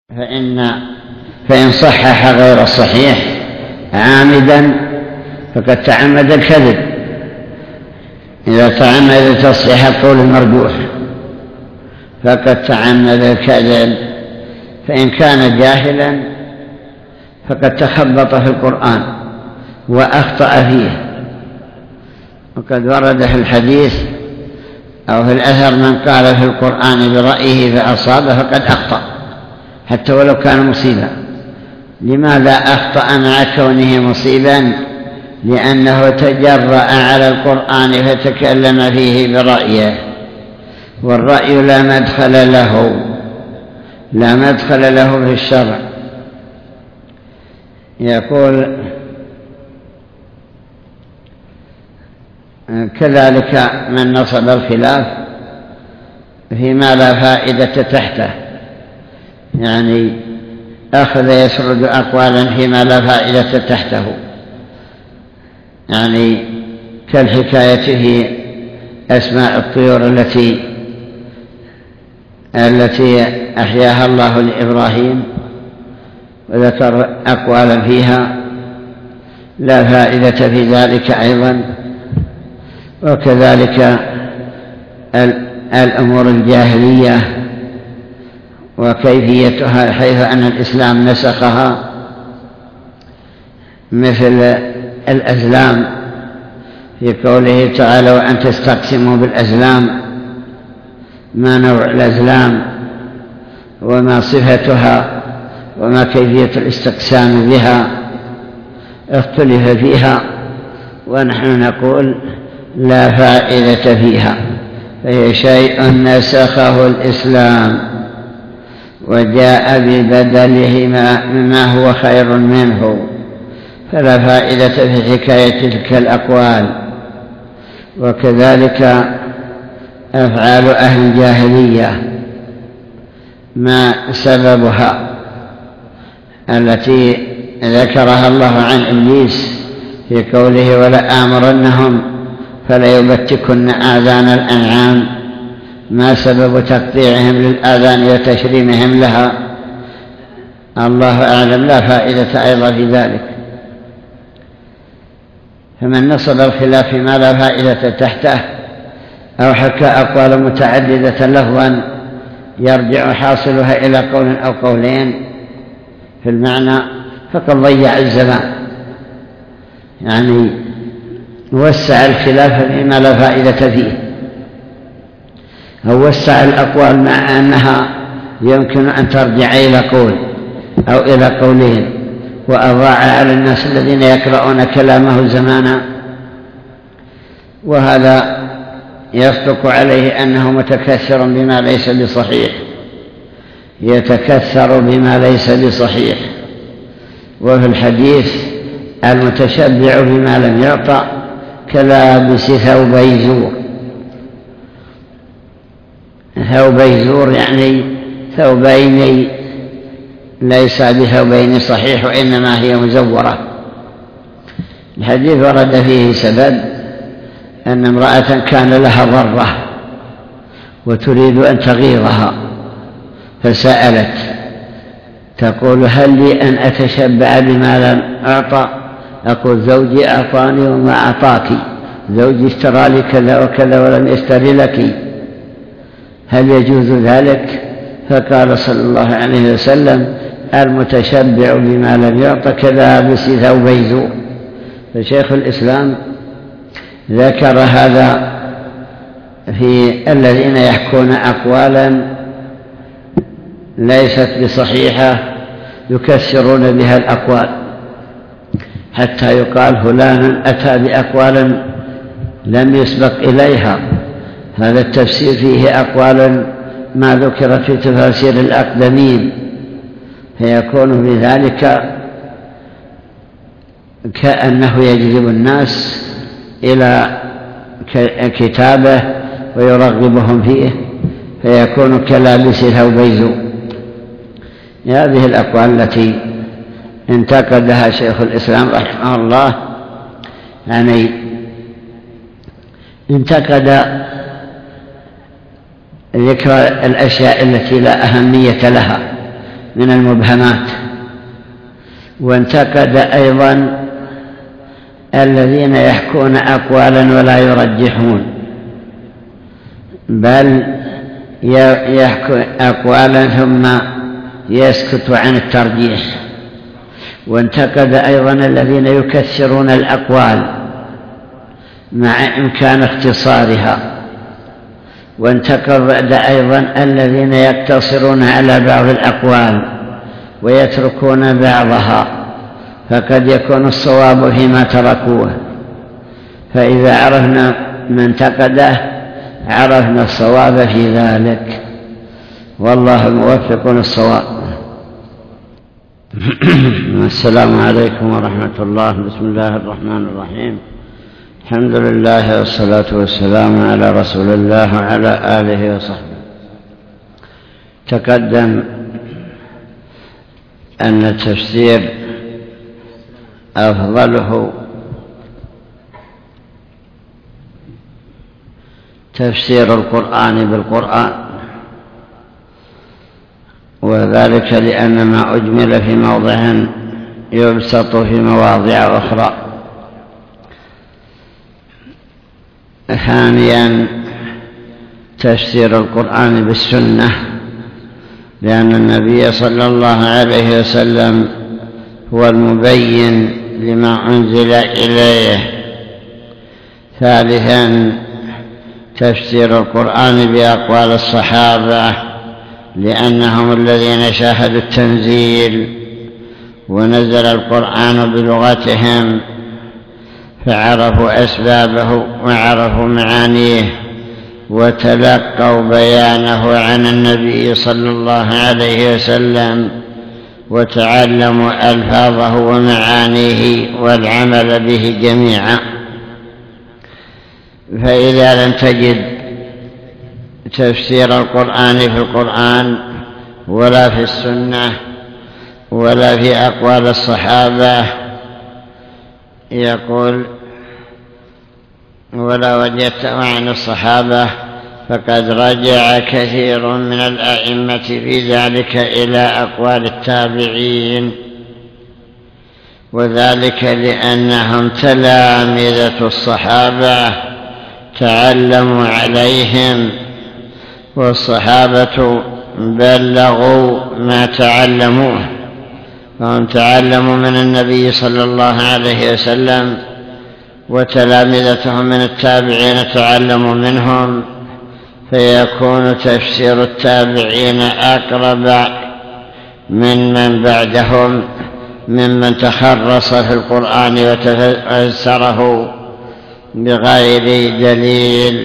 فإن صحح غير الصحيح عامدا فقد تعمد الكذب. إذا تعمد تصحيح القول المرجوح فقد تعمد الكذب. فإن كان جاهلا فقد تخبط في القرآن وأخطأ فيه. وقد ورد في الحديث أو في الأثر من قال في القرآن برأيه فأصاب فقد أخطأ حتى ولو كان مصيبا. لماذا أخطأ مع كونه مصيبا؟ لأنه تجرأ على القرآن فتكلم فيه برأيه، والرأي لا مدخل له في الشرع. يقول كذلك من نصب الخلاف فيما لا فائدة تحته، يعني أخذ يسرد أقوالا فيما لا فائدة تحته، يعني كالحكاية في أسماء الطيور التي أحياها الله لإبراهيم، وذكر أقوالا فيها لا فائدة في ذلك أيضا. وكذلك الأمور الجاهلية وكيفيتها حيث أن الإسلام نسخها، مثل الأزلام في قوله تعالى وأن تستقسموا بالأزلام. ما نوع الأزلام وما صفتها وما كيفية الاستقسام بها اختلف فيها، ونحن نقول لا فائدة فيها، فهي شيء نسخه الإسلام وجاء ببدله ما هو خير منه، فلا فائدة في حكاية تلك الأقوال. وكذلك أفعال أهل الجاهلية ما سببها التي ذكرها الله عن إبليس في قوله ولآمرنهم فليبتكن آذان الأنعام، ما سبب تقطيعهم للآذان وتشريمهم لها؟ الله أعلم، لا فائدة أيضا في ذلك. فمن نصب الخلاف فيما لا فائدة تحته أو حكى أقوال متعددة لفظا يرجع حاصلها إلى قول أو قولين في المعنى فقد ضيع الزمان، يعني وسع الخلاف فيما لا فائدة فيه، أو وسع الأقوال مع أنها يمكن أن ترجع إلى قول أو إلى قولين، وأضاع على الناس الذين يقرؤون كلامه زمانا. وهذا يصدق عليه أنه متكثر بما ليس بصحيح، يتكثر بما ليس بصحيح. وفي الحديث المتشبع بما لم يعطى كلابس ثوبي زور. ثوبي زور يعني ثوبين ليس بثوبين صحيح وإنما هي مزورة. الحديث ورد فيه سبب أن امرأة كان لها ضرة وتريد أن تغيظها، فسألت تقول هل لي أن أتشبع بما لم أعطى؟ أقول زوجي أعطاني وما أعطاك، زوجي اشترى لي كذا وكذا ولم يشتري لك، هل يجوز ذلك؟ فقال صلى الله عليه وسلم المتشبع بما لم يعط كلابس ثوبي زور. فشيخ الإسلام ذكر هذا في الذين يحكون أقوالا ليست بصحيحة يكسرون بها الأقوال حتى يقال فلان أتى بأقوال لم يسبق إليها. هذا التفسير فيه أقوال ما ذكرت في تفاسير الأقدمين، فيكون بذلك كأنه يجذب الناس إلى كتابه ويرغبهم فيه، فيكون كلابس ثوبي زور. هذه الأقوال التي انتقدها شيخ الإسلام رحمه الله، يعني انتقد ذكر الأشياء التي لا أهمية لها من المبهمات. وانتقد أيضا الذين يحكون أقوالا ولا يرجحون، بل يحكي أقوالا ثم يسكت عن الترجيح. وانتقد أيضا الذين يكثرون الأقوال مع إمكان اختصارها. وانتقد أيضا الذين يقتصرون على بعض الأقوال ويتركون بعضها، فقد يكون الصواب فيما تركوه. فإذا عرفنا من انتقده عرفنا الصواب في ذلك، والله موفق للصواب. السلام عليكم ورحمة الله. بسم الله الرحمن الرحيم. الحمد لله والصلاة والسلام على رسول الله وعلى آله وصحبه. تقدم أن التفسير أفضله تفسير القرآن بالقرآن، وذلك لأن ما أجمل في موضع يبسط في مواضع أخرى. ثانيا تفسير القرآن بالسنة، لأن النبي صلى الله عليه وسلم هو المبين لما أنزل إليه. ثالثا تفسير القرآن بأقوال الصحابة، لأنهم الذين شاهدوا التنزيل ونزل القرآن بلغتهم، فعرفوا أسبابه وعرفوا معانيه وتلقوا بيانه عن النبي صلى الله عليه وسلم، وتعلموا ألفاظه ومعانيه والعمل به جميعا. فإذا لم تجد تفسير القرآن في القرآن ولا في السنة ولا في أقوال الصحابة، يقول ولا وجدته عن الصحابة، فقد رجع كثير من الأئمة في ذلك إلى أقوال التابعين، وذلك لأنهم تلامذة الصحابة تعلموا عليهم، والصحابة بلغوا ما تعلموه، فهم تعلموا من النبي صلى الله عليه وسلم، وتلامذتهم من التابعين تعلموا منهم، فيكون تفسير التابعين أقرب من بعدهم ممن تخرص في القرآن وتفسره بغير دليل.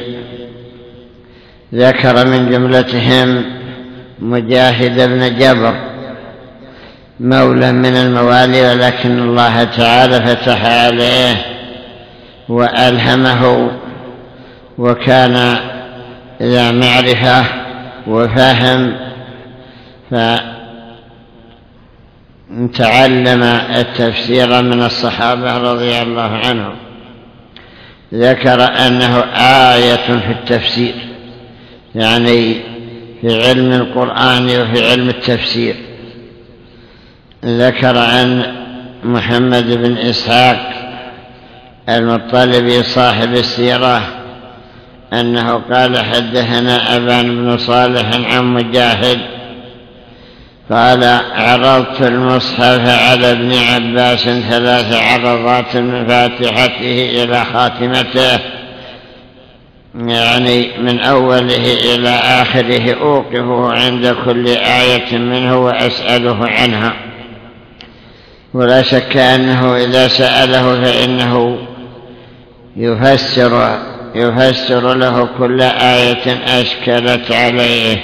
ذكر من جملتهم مجاهد بن جبر، مولى من الموالي، ولكن الله تعالى فتح عليه وألهمه، وكان ذا معرفة وفهم، فتعلم التفسير من الصحابة رضي الله عنهم. ذكر أنه آية في التفسير، يعني في علم القرآن وفي علم التفسير. ذكر عن محمد بن إسحاق المطلبي صاحب السيرة أنه قال حدثنا أبان بن صالح عن مجاهد قال عرضت المصحف على ابن عباس 3 عرضات من فاتحته إلى خاتمته، يعني من أوله إلى آخره، أوقفه عند كل آية منه وأسأله عنها. ولا شك أنه إذا سأله فإنه يفسر له كل آية أشكلت عليه.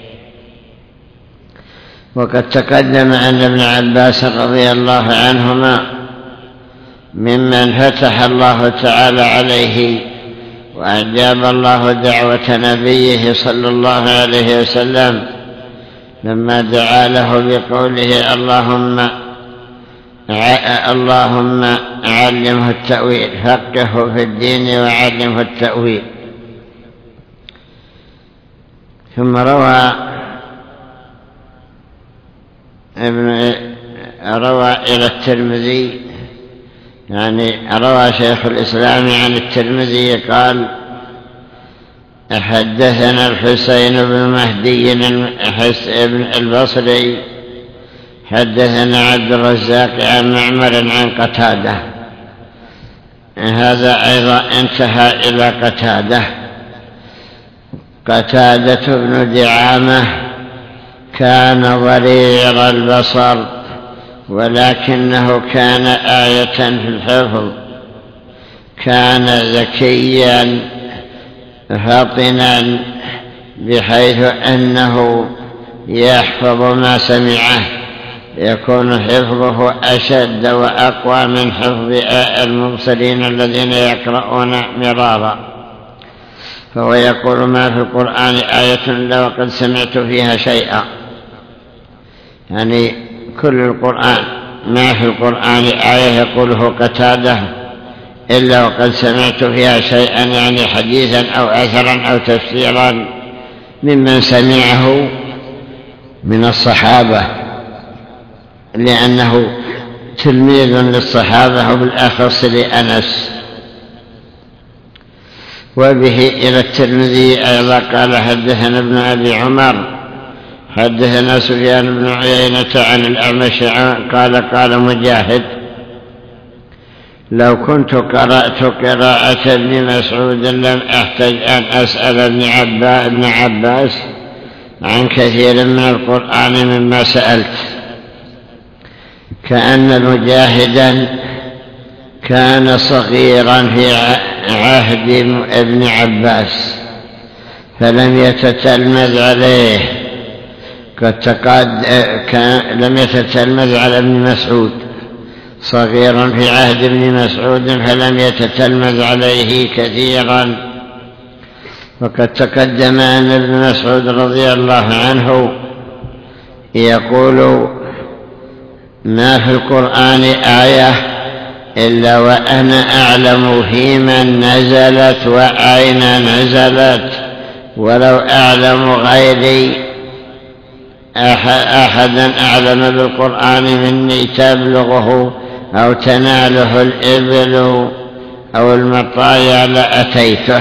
وقد تقدم أن ابن عباس رضي الله عنهما ممن فتح الله تعالى عليه وأجاب الله دعوة نبيه صلى الله عليه وسلم لما دعا له بقوله اللهم علمه التأويل، فقهه في الدين وعلمه التأويل. ثم روى روى إلى الترمذي، يعني روى شيخ الإسلام عن الترمذي قال: حدثنا الحسين بن مهدي البصري حدثنا عبد الرزاق عن معمر عن قتادة. هذا أيضا انتهى إلى قتادة بن دعامة كان ضرير البصر، ولكنه كان آية في الحفظ، كان ذكيا فطنا بحيث أنه يحفظ ما سمعه، يكون حفظه أشد وأقوى من حفظ المبصرين الذين يقرؤون مرارا. فهو يقول: ما في القرآن آية إلا وقد سمعت فيها شيئا، يعني كل القرآن ما في القرآن آية يقوله قتادة إلا وقد سمعت فيها شيئا، يعني حديثا أو أثرا أو تفسيرا ممن سمعه من الصحابة، لأنه تلميذ للصحابة وبالأخص لأنس. وبه إلى الترمذي أيضا قال: حدثنا ابن أبي عمر حدثنا سفيان بن عيينة عن الأعمش قال مجاهد: لو كنت قرأت قراءة ابن مسعود لم أحتج أن أسأل ابن عباس عن كثير من القرآن مما سألت. كأن مجاهدا كان صغيرا في عهد ابن عباس فلم يتتلمذ عليه، لم يتتلمذ على ابن مسعود، صغيرا في عهد ابن مسعود فلم يتتلمذ عليه كثيرا. وقد تقدم أن ابن مسعود رضي الله عنه يقول: ما في القرآن آية إلا وأنا أعلم في من نزلت وأين نزلت، ولو أعلم غيري أحدا أعلم بالقرآن مني تبلغه أو تناله الإبل أو المطايا لأتيته.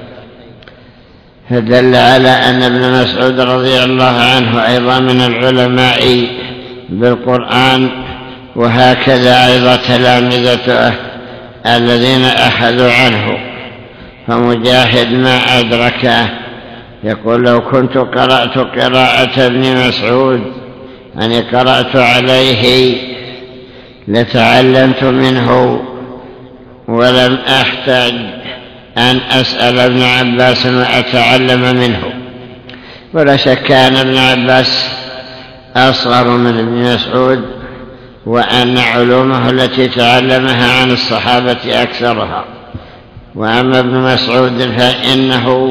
فدل على أن ابن مسعود رضي الله عنه أيضا من العلماء بالقرآن، وهكذا أيضا تلامذته الذين أخذوا عنه. فمجاهد ما أدركه، يقول: لو كنت قرأت قراءة ابن مسعود يعني قرأت عليه لتعلمت منه ولم أحتاج أن أسأل ابن عباس وأتعلم منه. ولا شك أن ابن عباس أصغر من ابن مسعود، وأن علومه التي تعلمها عن الصحابة أكثرها. وأما ابن مسعود فإنه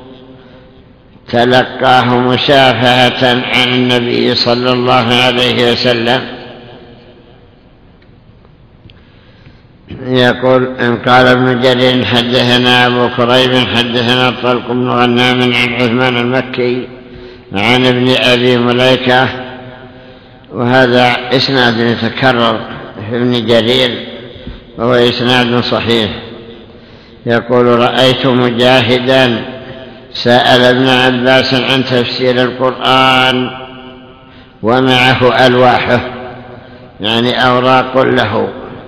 تلقاه مشافهة عن النبي صلى الله عليه وسلم. يقول: إن قال ابن جرير حدثنا أبو كريب حدثنا طلق بن غنام عن عثمان المكي عن ابن أبي مليكة، وهذا إسناد يتكرر في ابن جرير وهو إسناد صحيح. يقول: رأيت مجاهدا سأل ابن عباس عن تفسير القرآن ومعه ألواحه، يعني أوراق له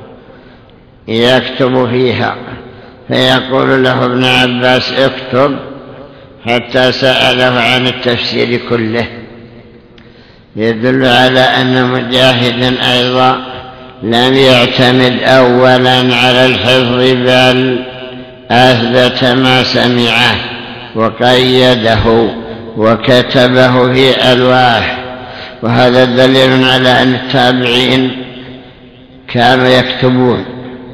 يكتب فيها، فيقول له ابن عباس: اكتب، حتى سأله عن التفسير كله. يدل على أن مجاهدا أيضا لم يعتمد أولا على الحفظ، بل أثبت ما سمعه وقيده وكتبه في ألواح. وهذا دليل على أن التابعين كانوا يكتبون،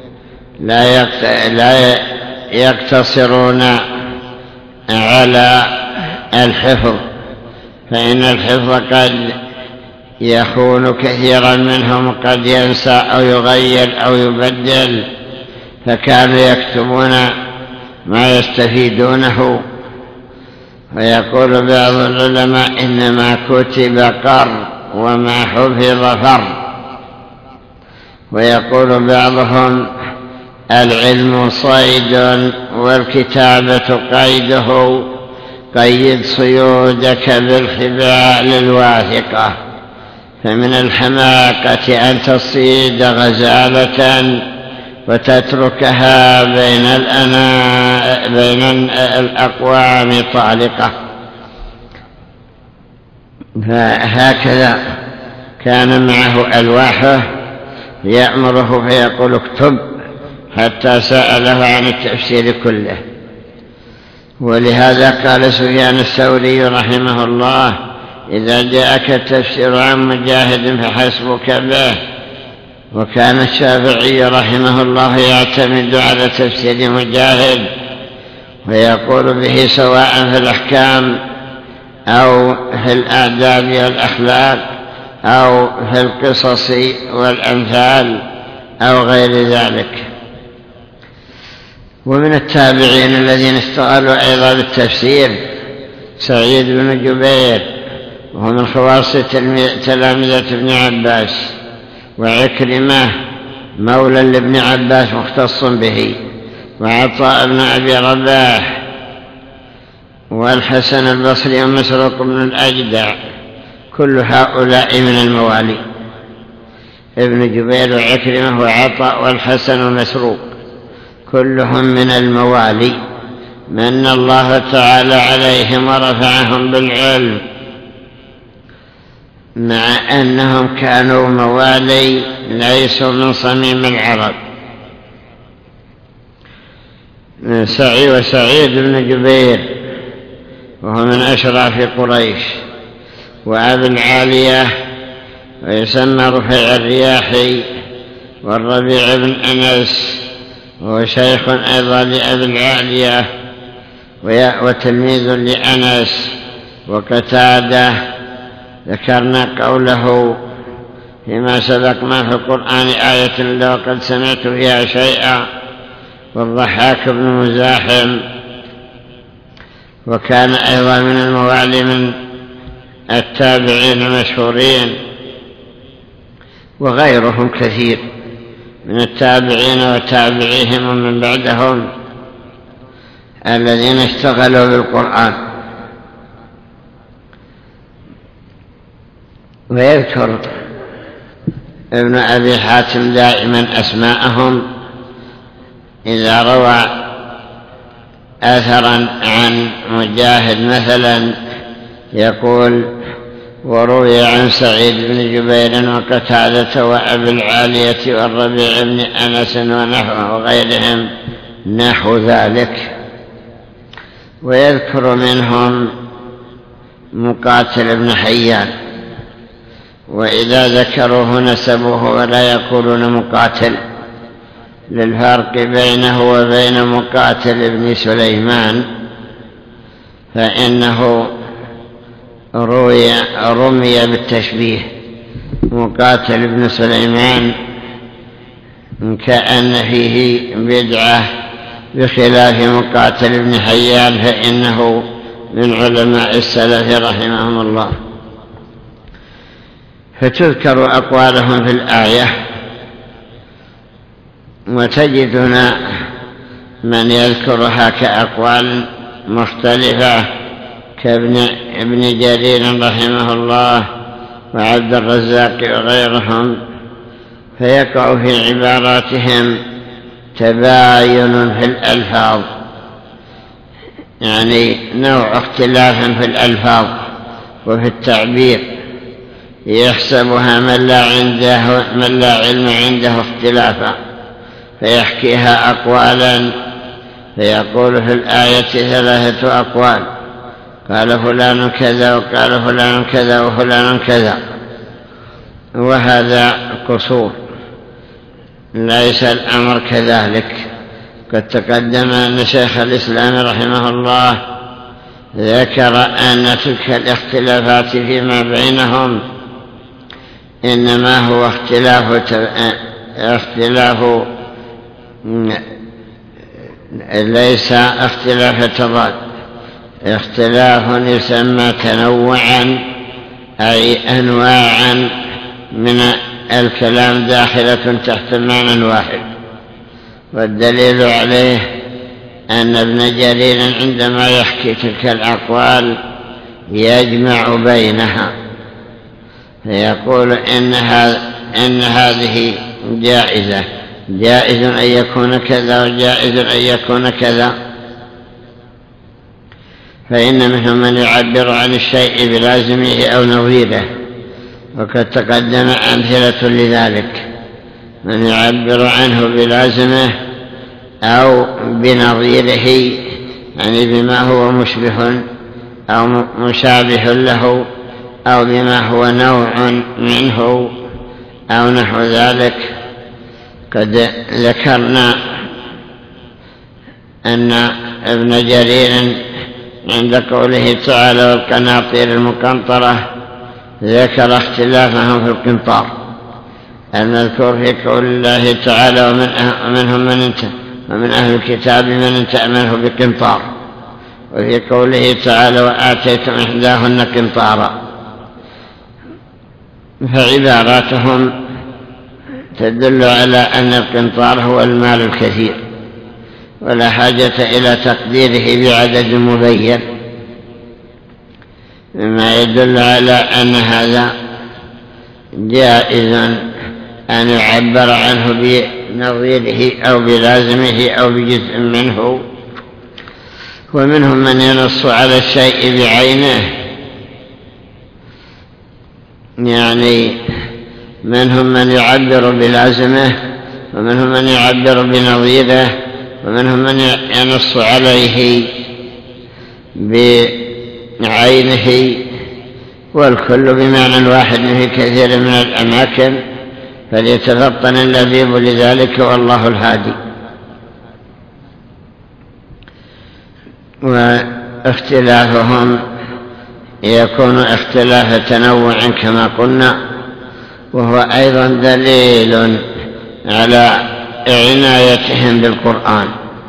لا يقتصرون على الحفظ، فإن الحفظ قد يخون كثيرا منهم، قد ينسى أو يغير أو يبدل، فكانوا يكتبون ما يستفيدونه. ويقول بعض العلماء: إنما كتب وما حفظ فر. ويقول بعضهم العلم صيد والكتابة قيده، قيد صيودك بالحبال الواثقة. فمن الحماقة أن تصيد غزالة وتتركها بين الأقوام طالقة. فهكذا كان معه ألواحه يأمره فيقول اكتب، حتى سأله عن التفسير كله. ولهذا قال سفيان الثوري رحمه الله: إذا جاءك التفسير عن مجاهد فحسبك به. وكان الشافعي رحمه الله يعتمد على تفسير مجاهد ويقول به سواء في الأحكام أو في الآداب والأخلاق أو في القصص والأمثال أو غير ذلك. ومن التابعين الذين اشتغلوا أيضا بالتفسير سعيد بن جبير، وهو من خواص تلامذة ابن عباس، وعكرمة مولى لابن عباس مختص به، وعطاء بن أبي رباح، والحسن البصري ومسروق بن الأجدع، كل هؤلاء من الموالي. ابن جبير وعكرمة وعطاء والحسن ومسروق كلهم من الموالي، من الله تعالى عليهم ورفعهم بالعلم، مع أنهم كانوا موالي ليسوا من صميم العرب. وسعيد بن جبير وهو من أشراف قريش، وأبي العالية ويسمى رفيع الرياحي، والربيع بن أنس وهو شيخ أيضا لأبي العالية وتلميذ لأنس. وقتادة ذكرنا قوله فيما سبق: ما في القرآن آية لو قد سمعت فيها شيئا. والضحاك بن مزاحم، وكان أيضا من الموالي من التابعين المشهورين، وغيرهم كثير من التابعين وتابعيهم ومن بعدهم الذين اشتغلوا بالقرآن. ويذكر ابن أبي حاتم دائما أسماءهم إذا روى أثرا عن مجاهد مثلا يقول: وروي عن سعيد بن جبير وقتادة وأبي العالية والربيع بن أنس وغيرهم نحو ذلك. ويذكر منهم مقاتل بن حيان، وإذا ذكروه نسبوه ولا يقولون مقاتل، للفرق بينه وبين مقاتل بن سليمان، فإنه رمي بالتشبيه. مقاتل بن سليمان كأن فيه بدعة، بخلاف مقاتل بن حيان فإنه من علماء السلف رحمهم الله. فتذكر أقوالهم في الآية، وتجدنا من يذكرها كأقوال مختلفة كابن جرير رحمه الله وعبد الرزاق وغيرهم، فيقع في عباراتهم تباين في الألفاظ، يعني نوع اختلاف في الألفاظ وفي التعبير، يحسبها من لا علم عنده اختلافا، فيحكيها أقوالا، فيقول في الآية 3 أقوال، قال فلان كذا وقال فلان كذا وفلان كذا، وهذا قصور، ليس الأمر كذلك. قد تقدم أن شيخ الإسلام رحمه الله ذكر أن تلك الاختلافات فيما بينهم إنما هو اختلاف ليس اختلاف تضاد، اختلاف يسمى تنوعا أي أنواعا من الكلام داخلة تحت المعنى واحد. والدليل عليه أن ابن جرير عندما يحكي تلك الأقوال يجمع بينها، فيقول إن هذه جائزة، جائز أن يكون كذا وجائز أن يكون كذا. فإن منهم من يعبر عن الشيء بلازمه أو نظيره، وقد تقدم أمثلة لذلك، من يعبر عنه بلازمه أو بنظيره، يعني بما هو مشبه أو مشابه له، أو بما هو نوع منه أو نحو ذلك. قد ذكرنا أن ابن جرير عند قوله تعالى والقناطير المقنطرة ذكر اختلافهم في القنطار المذكور في قول الله تعالى ومن أهل الكتاب من تأمنه بقنطار، وفي قوله تعالى وآتيتم إحداهن قنطارا. فعباراتهم تدل على أن القنطار هو المال الكثير، ولا حاجة إلى تقديره بعدد مبين، مما يدل على أن هذا جائز أن يعبر عنه بنظيره أو بلازمه أو بجزء منه. ومنهم من ينص على الشيء بعينه، يعني منهم من يعبر بلازمه، ومنهم من يعبر بنظيره، ومنهم من ينص عليه بعينه، والكل بمعنى واحد في كثير من الأماكن، فليتفطن اللبيب لذلك والله الهادي. واختلافهم يكون اختلاف تنوع كما قلنا، وهو أيضا دليل على عنايتهم بالقرآن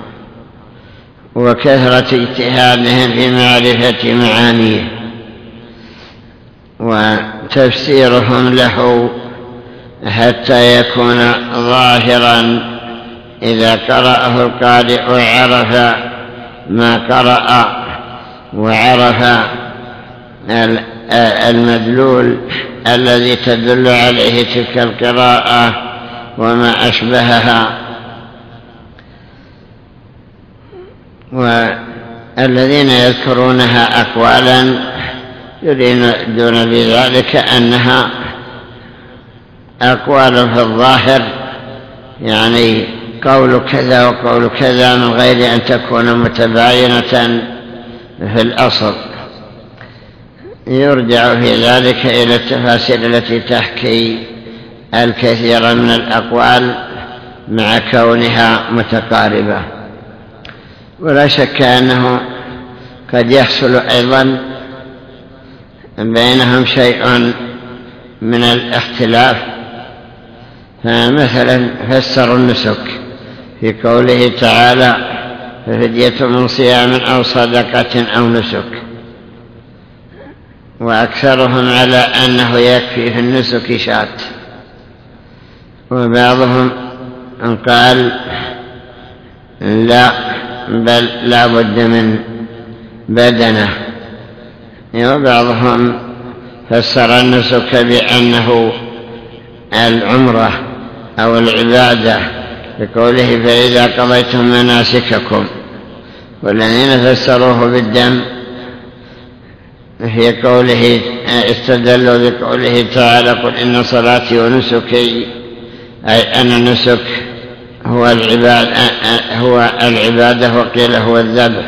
وكثرة اجتهادهم في معرفة معانيه وتفسيرهم له حتى يكون ظاهرا إذا قرأه القارئ وعرف ما قرأ وعرف المدلول الذي تدل عليه تلك القراءة وما أشبهها. والذين يذكرونها أقوالا يريدون بذلك أنها أقوال في الظاهر، يعني قول كذا وقول كذا، من غير أن تكون متباينة في الأصل. يرجع في ذلك إلى التفاسير التي تحكي الكثير من الأقوال مع كونها متقاربة. ولا شك أنه قد يحصل أيضا بينهم شيء من الاختلاف. فمثلا فسروا النسك في قوله تعالى ففدية من صيام أو صدقة أو نسك، وأكثرهم على أنه يكفي في النسك شاة، وبعضهم قال لا، بل لا بد من بدنه، وبعضهم فسر النسك بأنه العمرة أو العبادة بقوله فإذا قضيتم مناسككم، والذين فسروه بالدم في قوله استدلوا بقوله تعالى قل إن صلاتي ونسكي، أي أن النسك هو العبادة وقيل هو الذبح.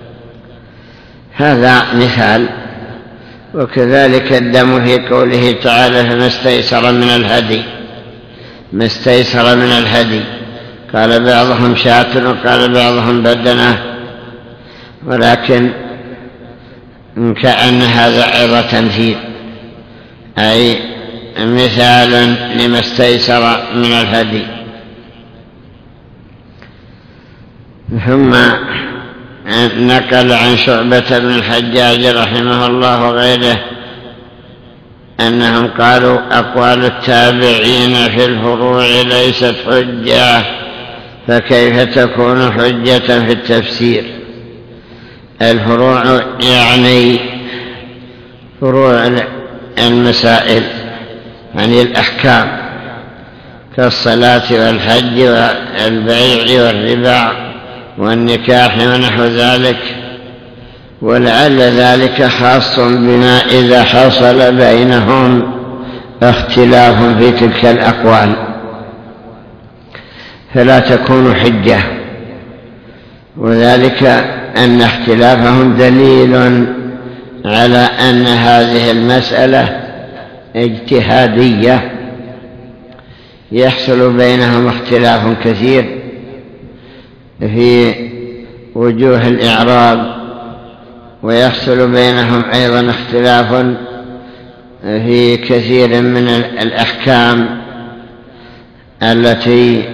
هذا مثال. وكذلك الدم في قوله تعالى فما استيسر من الهدي، ما استيسر من الهدي، قال بعضهم شاة وقال بعضهم بدنه، ولكن كأن هذا أيضا تمثيل، أي مثال لما استيسر من الهدي. ثم نقل عن شعبة بن الحجاج رحمه الله وغيره أنهم قالوا أقوال التابعين في الفروع ليست حجة، فكيف تكون حجة في التفسير؟ الفروع يعني فروع المسائل، يعني الأحكام كالصلاة والحج والبيع والربا والنكاح ونحو ذلك. ولعل ذلك خاص بما إذا حصل بينهم اختلاف في تلك الأقوال فلا تكون حجة، وذلك أن اختلافهم دليل على أن هذه المسألة اجتهادية يحصل بينهم اختلاف كثير في وجوه الإعراب، ويحصل بينهم أيضا اختلاف في كثير من الأحكام التي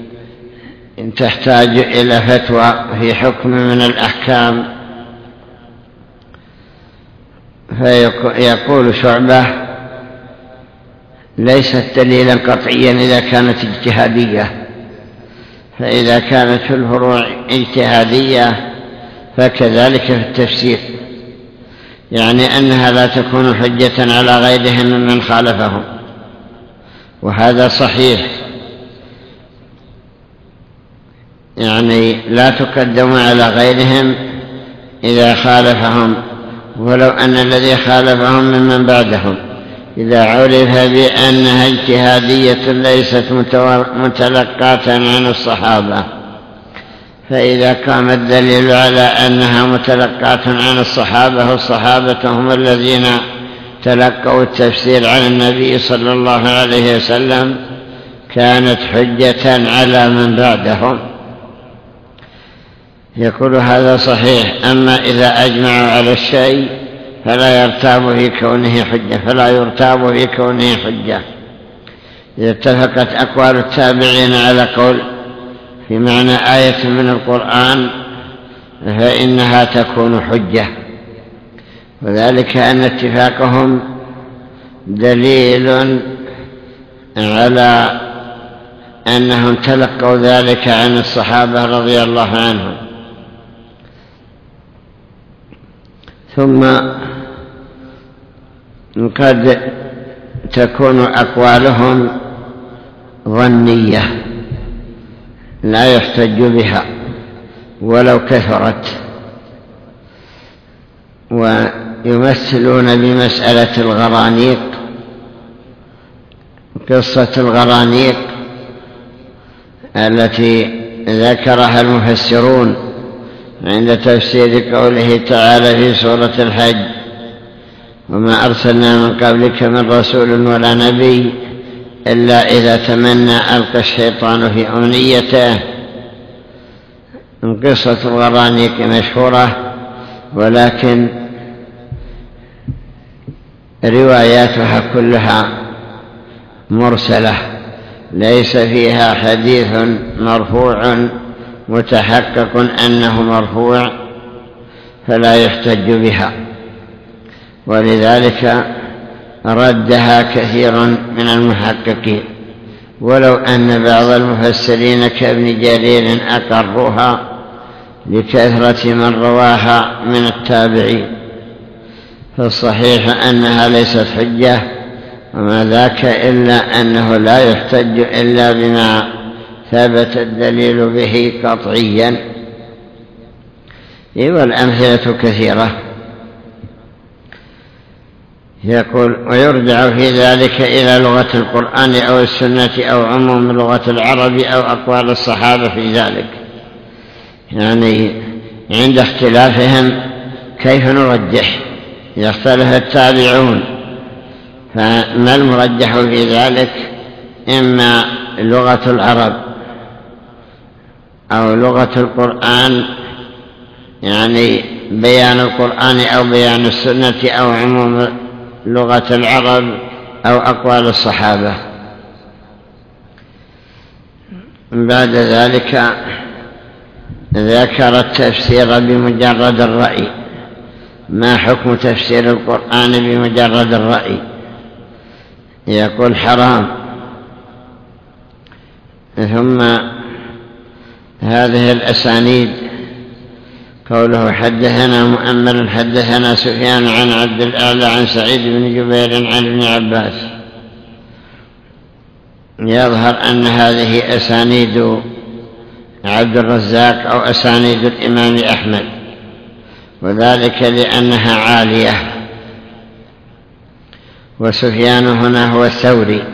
تحتاج إلى فتوى في حكم من الأحكام. فيقول شعبة ليست دليلا قطعيا إذا كانت اجتهادية، فإذا كانت في الفروع اجتهادية فكذلك في التفسير، يعني أنها لا تكون حجة على غيرهم ممن خالفهم، وهذا صحيح، يعني لا تقدم على غيرهم إذا خالفهم، ولو أن الذي خالفهم ممن بعدهم إذا عرف بأنها اجتهادية ليست متلقاة عن الصحابة، فإذا قام الدليل على أنها متلقاة عن الصحابة والصحابة هم الذين تلقوا التفسير عن النبي صلى الله عليه وسلم كانت حجة على من بعدهم. يقول هذا صحيح. أما إذا أجمعوا على الشيء فلا يرتاب في كونه حجة. إذا اتفقت أقوال التابعين على قول في معنى آية من القرآن فإنها تكون حجة، وذلك أن اتفاقهم دليل على أنهم تلقوا ذلك عن الصحابة رضي الله عنهم. ثم قد تكون أقوالهم ظنية لا يحتج بها ولو كثرت، ويمثلون بمسألة الغرانيق. قصة الغرانيق التي ذكرها المفسرون عند تفسير قوله تعالى في سورة الحج: وما أرسلنا من قبلك من رسول ولا نبي إلا إذا تمنى ألقى الشيطان في أمنيته. قصة الغرانيق مشهورة، ولكن رواياتها كلها مرسلة، ليس فيها حديث مرفوع متحقق أنه مرفوع فلا يحتج بها، ولذلك ردها كثير من المحققين، ولو أن بعض المفسرين كابن جرير أقروها لكثرة من رواها من التابعين. فالصحيح أنها ليست حجة، وما ذاك إلا أنه لا يحتج إلا بما ثبت الدليل به قطعيا. والأمثلة كثيرة. يقول: ويرجع في ذلك إلى لغة القرآن أو السنة أو عموم لغة العرب أو أقوال الصحابة في ذلك. يعني عند اختلافهم كيف نرجح؟ يختلف التابعون، فما المرجح في ذلك؟ إما لغة العرب أو لغة القرآن، يعني بيان القرآن أو بيان السنة، أو عموم لغة العرب أو أقوال الصحابة. بعد ذلك ذكر التفسير بمجرد الرأي. ما حكم تفسير القرآن بمجرد الرأي؟ يقول حرام. ثم هذه الأسانيد قوله حدثنا مؤمل حدثنا سفيان عن عبد الأعلى عن سعيد بن جبير عن ابن عباس، يظهر أن هذه أسانيد عبد الرزاق أو أسانيد الإمام أحمد، وذلك لأنها عالية. وسفيان هنا هو الثوري،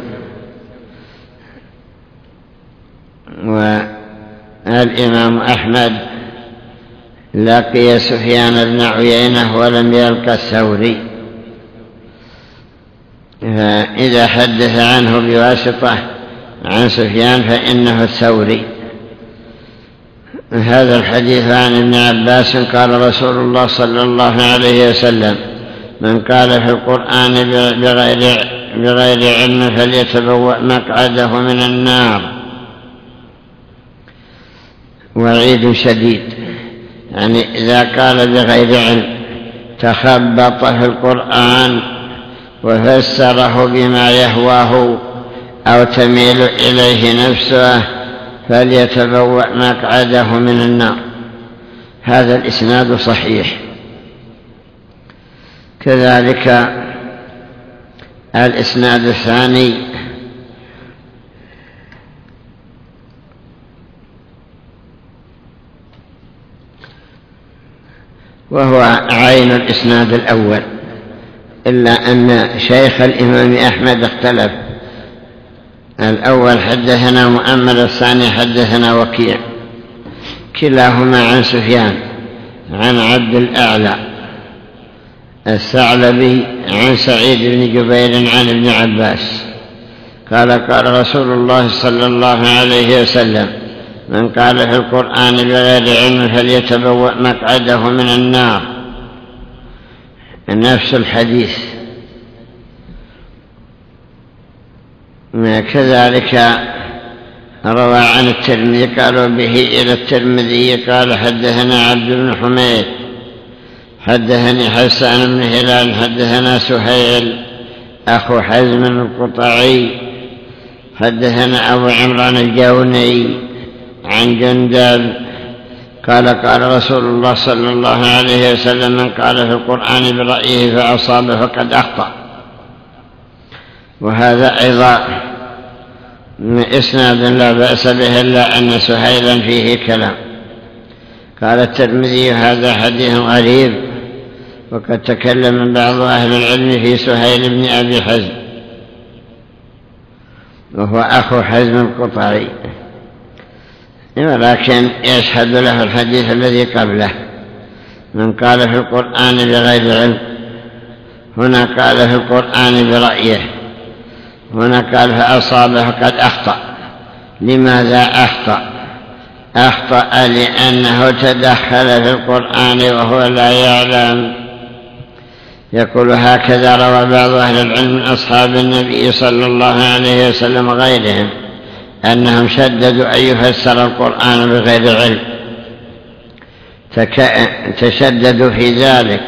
والإمام أحمد لقي سفيان بن عيينة ولم يلقى الثوري، فإذا حدث عنه بواسطة عن سفيان فإنه الثوري. هذا الحديث عن ابن عباس قال رسول الله صلى الله عليه وسلم: من قال في القرآن بغير علم فليتبوأ مقعده من النار. وعيد شديد، يعني إذا قال بغير علم تخبط في القرآن وفسره بما يهواه أو تميل إليه نفسه فليتبوأ مقعده من النار. هذا الإسناد صحيح. كذلك الإسناد الثاني وهو عين الإسناد الأول، إلا أن شيخ الإمام أحمد اختلف. الأول حدثنا مؤمل، الثاني حدثنا وكيع، كلاهما عن سفيان عن عبد الأعلى الثعلبي عن سعيد بن جبير عن ابن عباس قال رسول الله صلى الله عليه وسلم: من قال في القرآن بغير علم فليتبوأ مقعده من النار. نفس الحديث. كذلك روى عن الترمذي قالوا به إلى الترمذي قال حدثنا عبد بن حميد حدثني حسان بن هلال حدثنا سهيل أخو حزم القطعي حدثنا أبو عمران الجوني عن جندب قال رسول الله صلى الله عليه وسلم: من قال في القرآن برأيه فأصاب فقد أخطأ. وهذا أيضا إسناد لا بأس به، إلا أن سهيلا فيه كلام. قال الترمذي: هذا حديث غريب، وقد تكلم بعض أهل العلم في سهيل بن أبي حزم، وهو أخو حزم القطعي، ولكن يشهد له الحديث الذي قبله: من قال في القرآن بغير علم. هنا قال في القرآن برأيه، هنا قال فأصابه قد أخطأ. لماذا أخطأ؟ أخطأ لأنه تدخل في القرآن وهو لا يعلم. يقول: هكذا روى بعض أهل العلم من أصحاب النبي صلى الله عليه وسلم وغيرهم أنهم شددوا أن يفسر القرآن بغير علم، تشددوا في ذلك.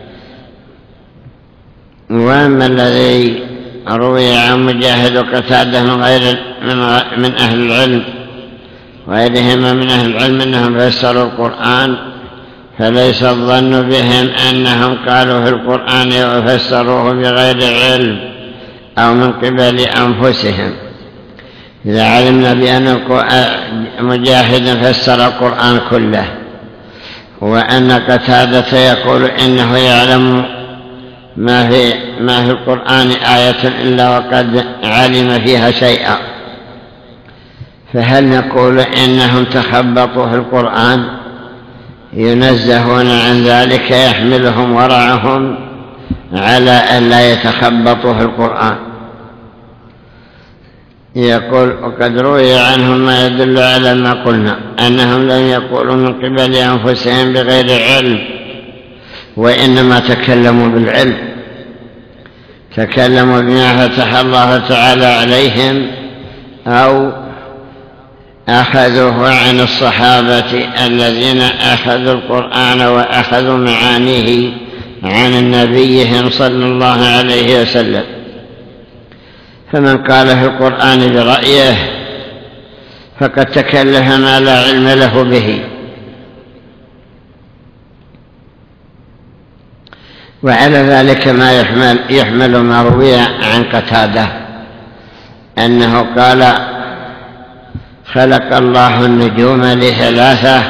وأما الذي روي عن مجاهد وقتاده من أهل العلم وغيرهما من أهل العلم أنهم فسروا القرآن، فليس الظن بهم أنهم قالوا في القرآن وفسروه بغير علم أو من قبل أنفسهم. إذا علمنا بأن مجاهد فسر القرآن كله، وأن قتادة يقول إنه يعلم ما في القرآن آية إلا وقد علم فيها شيئا، فهل نقول إنهم تخبطوا في القرآن ينزهون عن ذلك يحملهم ورعهم على أن لا يتخبطوا في القرآن؟ يقول: وقد روي عنهم ما يدل على ما قلنا، أنهم لم يقولوا من قبل أنفسهم بغير علم، وإنما تكلموا بالعلم، تكلموا بما فتح الله تعالى عليهم، أو أخذوه عن الصحابة الذين أخذوا القرآن وأخذوا معانيه عن نبيهم صلى الله عليه وسلم. فمن قال في القرآن برأيه فقد تكلف ما لا علم له به. وعلى ذلك ما يحمل ما روي عن قتادة أنه قال: خلق الله النجوم لثلاثة: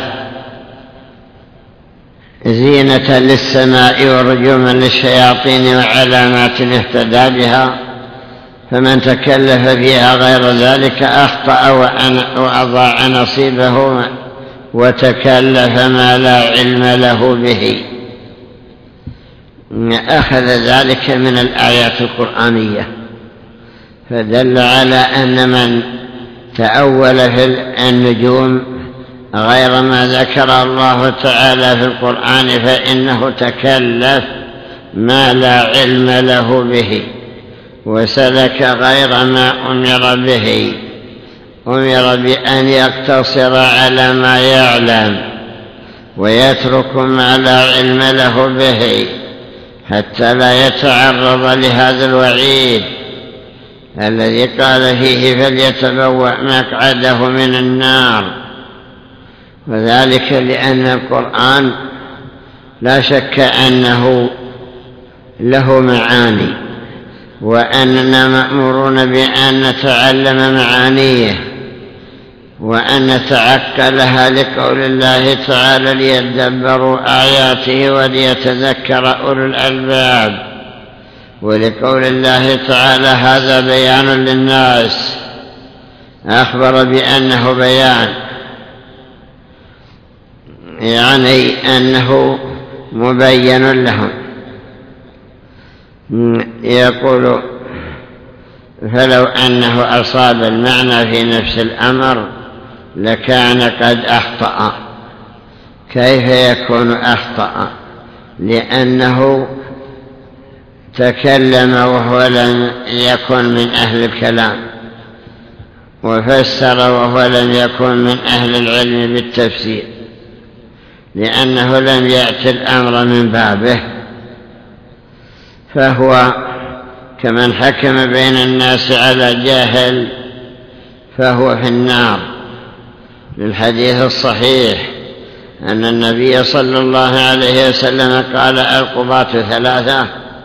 زينة للسماء ورجوما للشياطين وعلامات اهتدى بها، فمن تكلف فيها غير ذلك أخطأ وأضاع نصيبه وتكلف ما لا علم له به. أخذ ذلك من الآيات القرآنية، فدل على أن من تأول في النجوم غير ما ذكر الله تعالى في القرآن فإنه تكلف ما لا علم له به، وسلك غير ما أمر به. أمر بأن يقتصر على ما يعلم ويترك ما لا علم له به حتى لا يتعرض لهذا الوعيد الذي قال فيه: فليتبوأ مقعده من النار. وذلك لأن القرآن لا شك أنه له معاني، وأننا مأمورون بأن نتعلم معانيه وأن نتعقلها، لقول الله تعالى: ليدبروا آياته وليتذكر أولو الألباب، ولقول الله تعالى: هذا بيان للناس. أخبر بأنه بيان، يعني أنه مبين لهم. يقول: فلو أنه أصاب المعنى في نفس الأمر لكان قد أخطأ. كيف يكون أخطأ؟ لأنه تكلم وهو لم يكن من أهل الكلام، وفسر وهو لم يكن من أهل العلم بالتفسير، لأنه لم يأتي الأمر من بابه، فهو كمن حكم بين الناس على جاهل فهو في النار. للحديث الصحيح أن النبي صلى الله عليه وسلم قال: القضاة ثلاثة: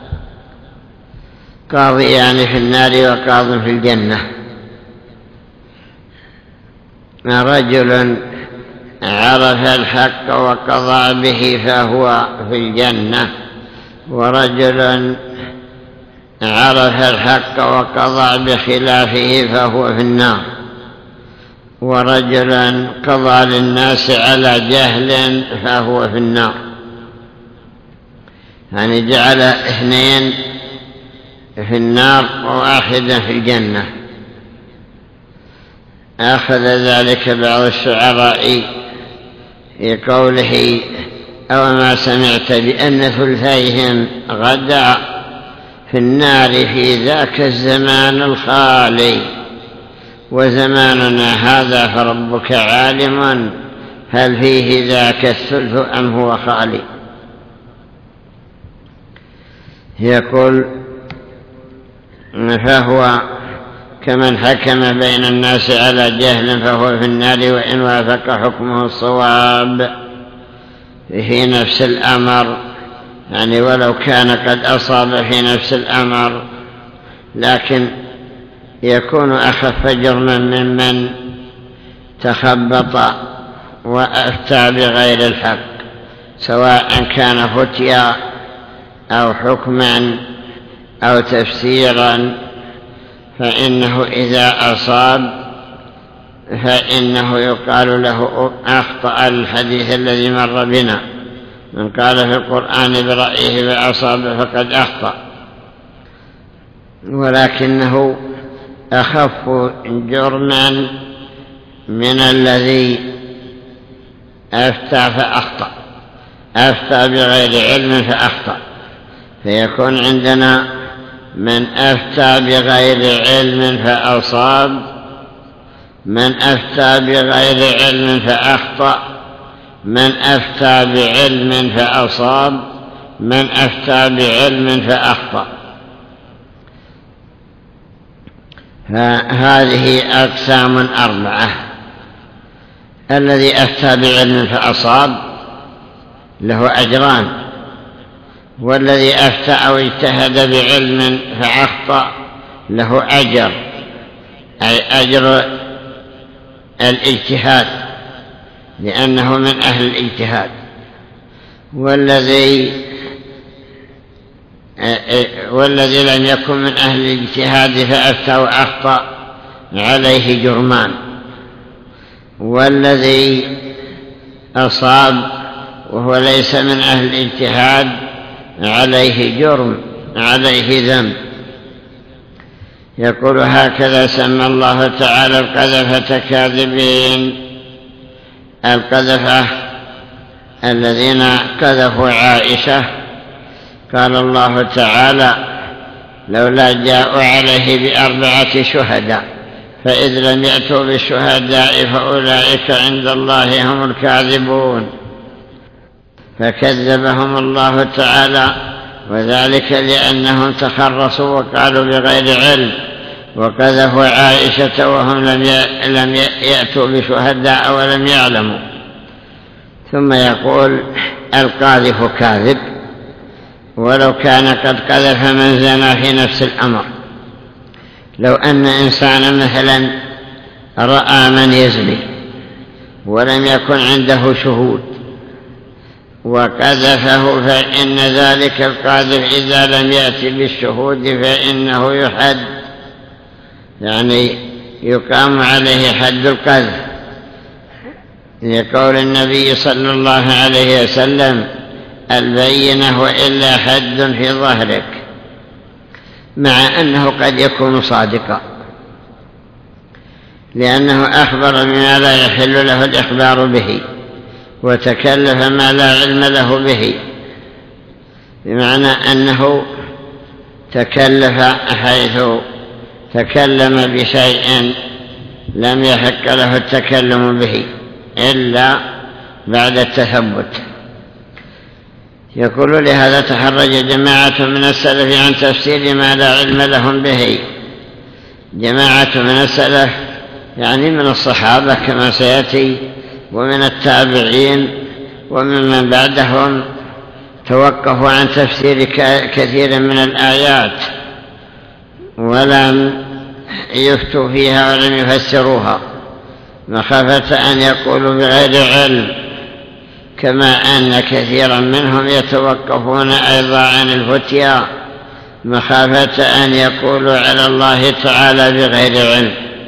قاضيان في النار وقاض في الجنة. رجل عرف الحق وقضى به فهو في الجنة، ورجل عرف الحق وقضى بخلافه فهو في النار، ورجل قضى للناس على جهل فهو في النار. يعني جعل اثنين في النار وواحدا في الجنة. أخذ ذلك بعض الشعراء في قوله: أو ما سمعت بأن ثلثيهم غدا في النار في ذاك الزمان الخالي، وزماننا هذا فربك عالم هل فيه ذاك الثلث أم هو خالي. يقول: فهو كمن حكم بين الناس على جهل فهو في النار، وإن وافق حكمه الصواب في نفس الأمر، يعني ولو كان قد أصاب في نفس الأمر، لكن يكون أخف جرما ممن تخبط وأفتى بغير الحق، سواء كان فتيا أو حكما أو تفسيرا، فإنه إذا أصاب فإنه يقال له: أخطأ الحديث الذي مر بنا، من قال في القرآن برأيه فأصاب فقد أخطأ. ولكنه أخف جرما من الذي أفتى فأخطأ، أفتى بغير علم فأخطأ. فيكون عندنا من أفتى بغير علم فأصاب، من أفتى بغير علم فأخطأ، من أفتى بعلم فأصاب، من أفتى بعلم فأخطأ. فهذه أقسام 4: الذي أفتى بعلم فأصاب له أجران، والذي أفتى أو اجتهد بعلم فأخطأ له أجر، أي أجر الاجتهاد لأنه من أهل الاجتهاد. والذي لم يكن من أهل الاجتهاد فأفتى وأخطأ عليه جرمان، والذي أصاب وهو ليس من أهل الاجتهاد عليه جرم، عليه ذنب. يقول: هكذا سمى الله تعالى القذفة كاذبين. القذفة الذين قذفوا عائشة، قال الله تعالى: لولا جاءوا عليه ب4 شهداء فإذ لم يأتوا بالشهداء فأولئك عند الله هم الكاذبون. فكذبهم الله تعالى، وذلك لأنهم تخرصوا وقالوا بغير علم، وقذفوا عائشة وهم لم يأتوا بشهداء ولم يعلموا. ثم يقول: القاذف كاذب ولو كان قد قذف من زنى في نفس الأمر. لو أن إنسانا مثلا رأى من يزني ولم يكن عنده شهود وقذفه، فإن ذلك القاذف إذا لم يأتي بالشهود فإنه يحد، يعني يقام عليه حد القذف، لقول النبي صلى الله عليه وسلم: البينة وإلا حد في ظهرك، مع أنه قد يكون صادقا، لأنه أخبر بما لا يحل له الإخبار به، وتكلف ما لا علم له به، بمعنى أنه تكلف حيث تكلم بشيء لم يحق له التكلم به إلا بعد التثبت. يقول: لهذا تحرج جماعة من السلف عن تفسير ما لا علم لهم به. جماعة من السلف يعني من الصحابة كما سيأتي، ومن التابعين ومن بعدهم، توقفوا عن تفسير كثير من الآيات ولم يفتوا فيها ولم يفسروها، مخافة أن يقولوا بغير علم، كما أن كثيرا منهم يتوقفون أيضا عن الفتيا مخافة أن يقولوا على الله تعالى بغير علم.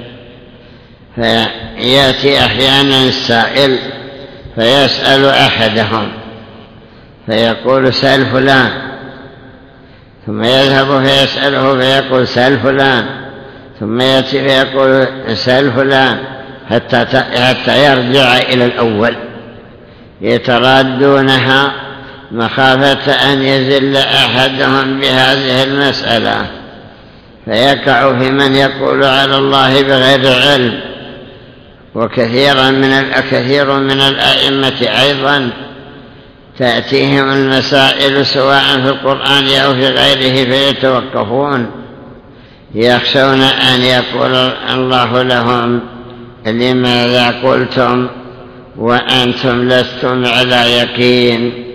فيأتي أحيانا السائل فيسأل أحدهم فيقول: سأل فلان، ثم يذهب فيسأله فيقول: سأل فلان، ثم يأتي فيقول: سأل فلان، حتى يرجع إلى الأول. يترادونها مخافة أن يزل أحدهم بهذه المسألة، فيقع في من يقول على الله بغير علم. وكثير من الأئمة أيضا تأتيهم المسائل سواء في القرآن أو في غيره فيتوقفون، يخشون أن يقول الله لهم: لماذا قلتم وأنتم لستم على يقين.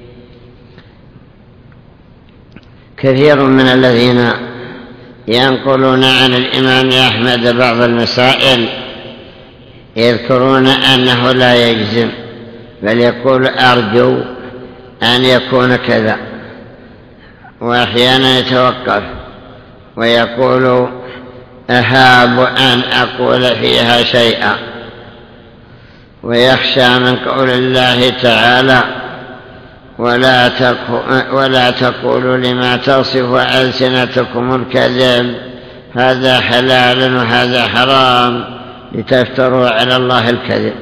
كثير من الذين ينقلون عن الإمام أحمد بعض المسائل يذكرون أنه لا يجزم، بل يقول: أرجو أن يكون كذا، وأحيانا يتوقف ويقول: أهاب أن أقول فيها شيئا، ويخشى من قول الله تعالى: ولا تقولوا لما تصف ألسنتكم الكذب هذا حلال وهذا حرام لتفتروا على الله الكذب.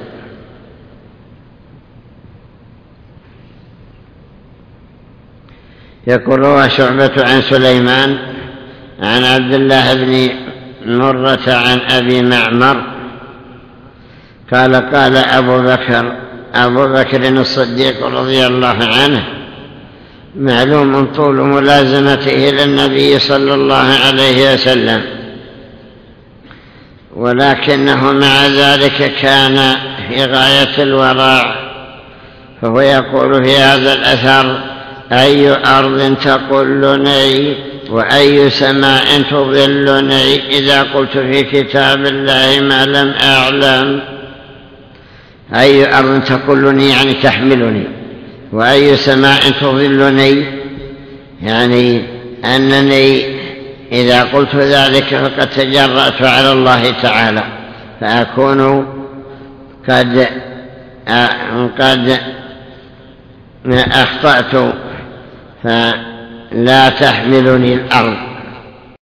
يقول: روى شعبة عن سليمان عن عبد الله بن مرة عن أبي معمر قال: قال أبو بكر الصديق رضي الله عنه: معلوم طول ملازمته للنبي صلى الله عليه وسلم، ولكنه مع ذلك كان في غاية الورع، فهو يقول في هذا الأثر: أي أرض تقلني وأي سماء تظلني إذا قلت في كتاب الله ما لم أعلم. أي أرض تقلني يعني تحملني، وأي سماء تظلني يعني أنني إذا قلت ذلك فقد تجرأت على الله تعالى، فأكون قد أخطأت، فلا تحملني الأرض.